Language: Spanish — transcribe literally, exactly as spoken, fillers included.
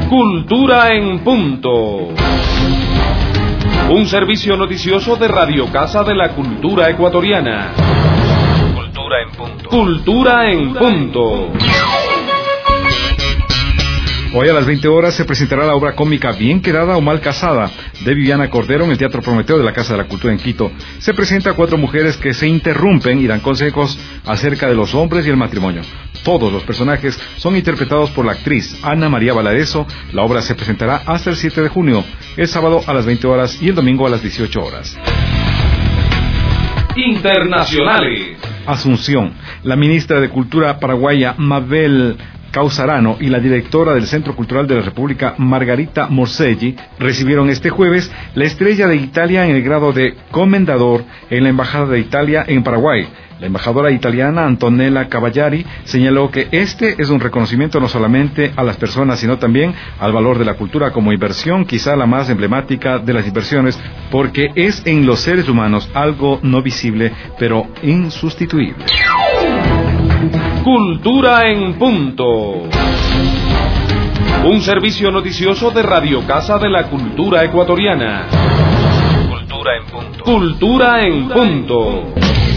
Cultura en punto. Un servicio noticioso de Radio Casa de la Cultura Ecuatoriana. Cultura en punto. Cultura en punto. Hoy a las veinte horas se presentará la obra cómica Bien quedada o mal casada de Viviana Cordero en el Teatro Prometeo de la Casa de la Cultura en Quito. Se presenta a cuatro mujeres que se interrumpen y dan consejos acerca de los hombres y el matrimonio. Todos los personajes son interpretados por la actriz Ana María Valareso. La obra se presentará hasta el siete de junio, el sábado a las veinte horas y el domingo a las dieciocho horas. Internacionales. Asunción. La ministra de Cultura paraguaya Mabel Causarano y la directora del Centro Cultural de la República, Margarita Morselli, recibieron este jueves la estrella de Italia en el grado de comendador en la Embajada de Italia en Paraguay. La embajadora italiana Antonella Cavallari señaló que este es un reconocimiento no solamente a las personas, sino también al valor de la cultura como inversión, quizá la más emblemática de las inversiones, porque es en los seres humanos algo no visible, pero insustituible. Cultura en punto. Un servicio noticioso de Radio Casa de la Cultura Ecuatoriana. Cultura en punto. Cultura en punto.